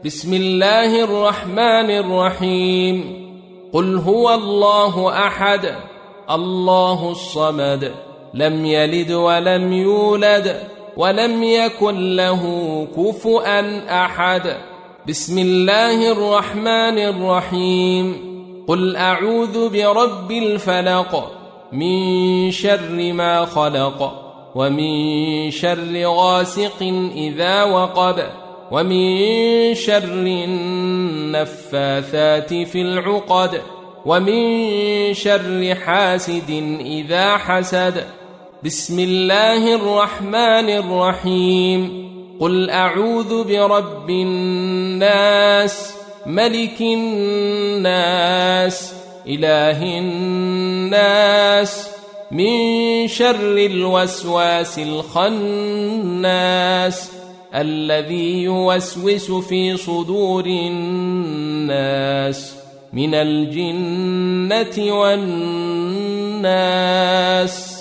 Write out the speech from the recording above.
بسم الله الرحمن الرحيم. قل هو الله أحد الله الصمد لم يلد ولم يولد ولم يكن له كفؤا أحد. بسم الله الرحمن الرحيم. قل أعوذ برب الفلق من شر ما خلق ومن شر غاسق إذا وقب ومن شر النفاثات في العقد ومن شر حاسد إذا حسد. بسم الله الرحمن الرحيم. قل أعوذ برب الناس ملك الناس إله الناس من شر الوسواس الخناس الذي يوسوس في صدور الناس من الجنة والناس.